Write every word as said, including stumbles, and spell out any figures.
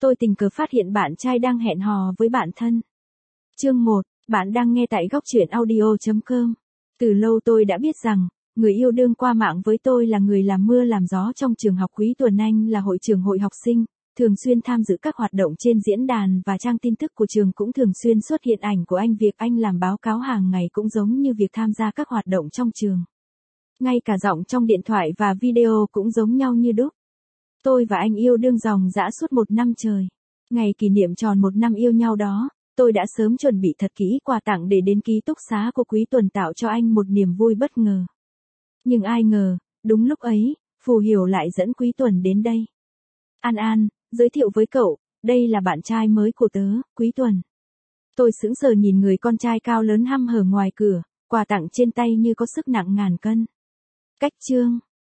tôi tình cờ phát hiện bạn trai đang hẹn hò với bạn thân. Chương một, bạn đang nghe tại góc truyện audio chấm com. Từ lâu tôi đã biết rằng, người yêu đương qua mạng với tôi là người làm mưa làm gió trong trường học. Quý Tuấn Anh là hội trưởng hội học sinh, thường xuyên tham dự các hoạt động trên diễn đàn và trang tin tức của trường, cũng thường xuyên xuất hiện ảnh của anh. Việc anh làm báo cáo hàng ngày cũng giống như việc tham gia các hoạt động trong trường. Ngay cả giọng trong điện thoại và video cũng giống nhau như đúc. Tôi và anh yêu đương ròng rã suốt một năm trời. Ngày kỷ niệm tròn một năm yêu nhau đó, tôi đã sớm chuẩn bị thật kỹ quà tặng để đến ký túc xá của Quý Tuần tạo cho anh một niềm vui bất ngờ. Nhưng ai ngờ, đúng lúc ấy, Phù Hiểu lại dẫn Quý Tuần đến đây. An An, giới thiệu với cậu, đây là bạn trai mới của tớ, Quý Tuần. Tôi sững sờ nhìn người con trai cao lớn hăm hở ngoài cửa, quà tặng trên tay như có sức nặng ngàn cân. Cách chương